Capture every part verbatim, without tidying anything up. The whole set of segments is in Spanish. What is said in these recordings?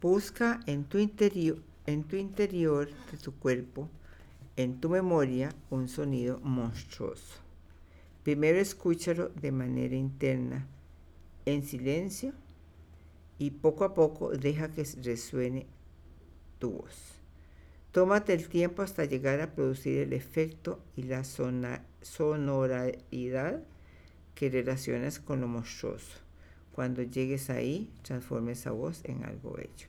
Busca en tu interior, en tu interior de tu cuerpo, en tu memoria, un sonido monstruoso. Primero escúchalo de manera interna, en silencio, y poco a poco deja que resuene tu voz. Tómate el tiempo hasta llegar a producir el efecto y la sona- sonoridad que relacionas con lo monstruoso. Cuando llegues ahí, transforma esa voz en algo bello.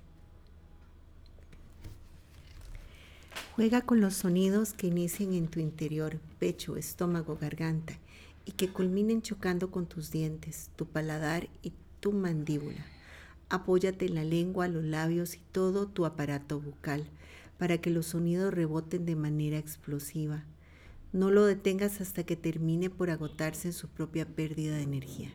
Juega con los sonidos que inician en tu interior, pecho, estómago, garganta, y que culminen chocando con tus dientes, tu paladar y tu mandíbula. Apóyate en la lengua, los labios y todo tu aparato bucal para que los sonidos reboten de manera explosiva. No lo detengas hasta que termine por agotarse en su propia pérdida de energía.